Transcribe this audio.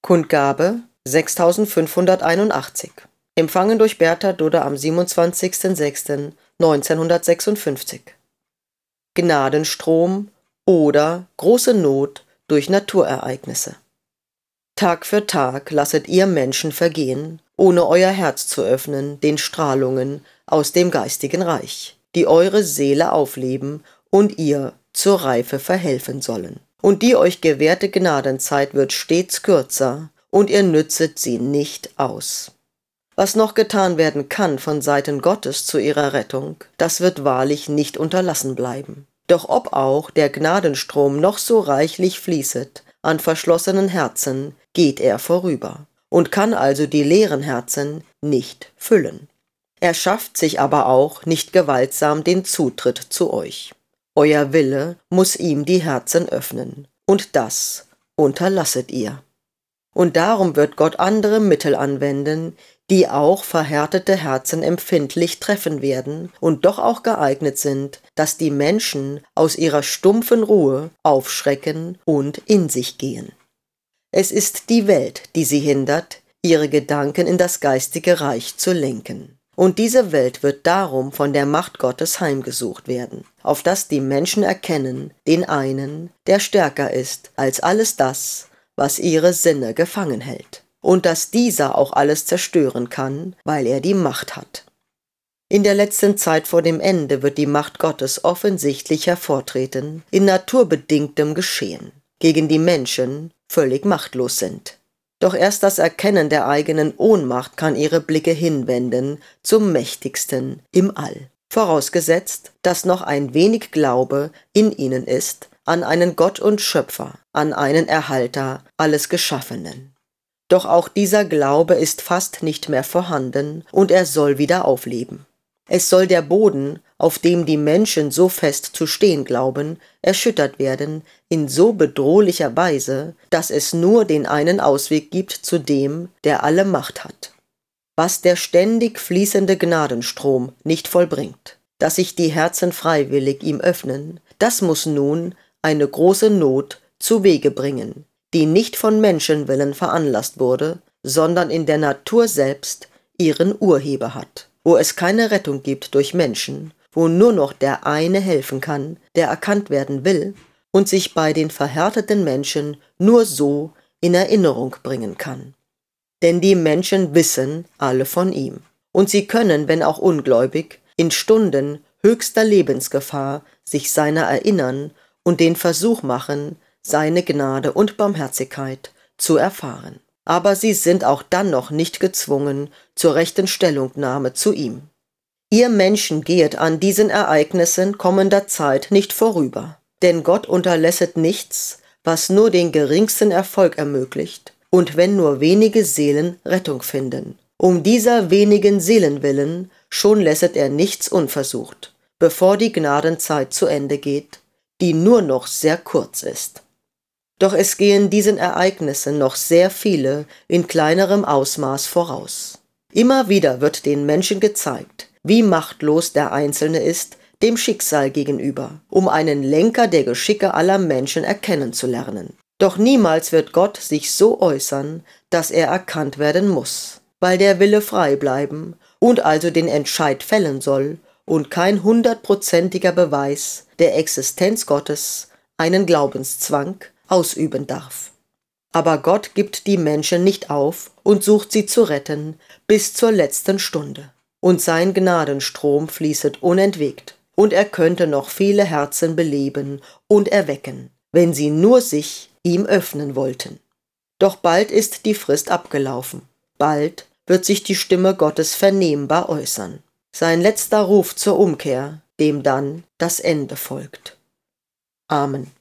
Kundgabe 6581. Empfangen durch Bertha Dudder am 27.06.1956. Gnadenstrom oder große Not durch Naturereignisse. Tag für Tag lasset ihr Menschen vergehen, ohne euer Herz zu öffnen den Strahlungen aus dem geistigen Reich, die eure Seele aufleben und ihr zur Reife verhelfen sollen. Und die euch gewährte Gnadenzeit wird stets kürzer, und ihr nützet sie nicht aus. Was noch getan werden kann von Seiten Gottes zu ihrer Rettung, das wird wahrlich nicht unterlassen bleiben. Doch ob auch der Gnadenstrom noch so reichlich fließet, an verschlossenen Herzen geht er vorüber und kann also die leeren Herzen nicht füllen. Er schafft sich aber auch nicht gewaltsam den Zutritt zu euch. Euer Wille muss ihm die Herzen öffnen, und das unterlasset ihr. Und darum wird Gott andere Mittel anwenden, die auch verhärtete Herzen empfindlich treffen werden und doch auch geeignet sind, dass die Menschen aus ihrer stumpfen Ruhe aufschrecken und in sich gehen. Es ist die Welt, die sie hindert, ihre Gedanken in das geistige Reich zu lenken. Und diese Welt wird darum von der Macht Gottes heimgesucht werden, auf dass die Menschen erkennen, den einen, der stärker ist als alles das, was ihre Sinne gefangen hält, und dass dieser auch alles zerstören kann, weil er die Macht hat. In der letzten Zeit vor dem Ende wird die Macht Gottes offensichtlich hervortreten in naturbedingtem Geschehen, gegen die Menschen völlig machtlos sind. Doch erst das Erkennen der eigenen Ohnmacht kann ihre Blicke hinwenden zum Mächtigsten im All, vorausgesetzt, dass noch ein wenig Glaube in ihnen ist an einen Gott und Schöpfer, an einen Erhalter alles Geschaffenen. Doch auch dieser Glaube ist fast nicht mehr vorhanden und er soll wieder aufleben. Es soll der Boden, auf dem die Menschen so fest zu stehen glauben, erschüttert werden in so bedrohlicher Weise, dass es nur den einen Ausweg gibt zu dem, der alle Macht hat. Was der ständig fließende Gnadenstrom nicht vollbringt, dass sich die Herzen freiwillig ihm öffnen, das muss nun eine große Not zu Wege bringen, die nicht von Menschenwillen veranlasst wurde, sondern in der Natur selbst ihren Urheber hat, wo es keine Rettung gibt durch Menschen, wo nur noch der eine helfen kann, der erkannt werden will und sich bei den verhärteten Menschen nur so in Erinnerung bringen kann. Denn die Menschen wissen alle von ihm, und sie können, wenn auch ungläubig, in Stunden höchster Lebensgefahr sich seiner erinnern und den Versuch machen, seine Gnade und Barmherzigkeit zu erfahren. Aber sie sind auch dann noch nicht gezwungen zur rechten Stellungnahme zu ihm. Ihr Menschen gehet an diesen Ereignissen kommender Zeit nicht vorüber, denn Gott unterlässet nichts, was nur den geringsten Erfolg ermöglicht, und wenn nur wenige Seelen Rettung finden. Um dieser wenigen Seelen willen schon lässet er nichts unversucht, bevor die Gnadenzeit zu Ende geht, die nur noch sehr kurz ist. Doch es gehen diesen Ereignissen noch sehr viele in kleinerem Ausmaß voraus. Immer wieder wird den Menschen gezeigt, wie machtlos der Einzelne ist dem Schicksal gegenüber, um einen Lenker der Geschicke aller Menschen erkennen zu lernen. Doch niemals wird Gott sich so äußern, dass er erkannt werden muss, weil der Wille frei bleiben und also den Entscheid fällen soll und kein 100%iger Beweis der Existenz Gottes einen Glaubenszwang ausüben darf. Aber Gott gibt die Menschen nicht auf und sucht sie zu retten bis zur letzten Stunde. Und sein Gnadenstrom fließet unentwegt, und er könnte noch viele Herzen beleben und erwecken, wenn sie nur sich ihm öffnen wollten. Doch bald ist die Frist abgelaufen, bald wird sich die Stimme Gottes vernehmbar äußern, sein letzter Ruf zur Umkehr, dem dann das Ende folgt. Amen.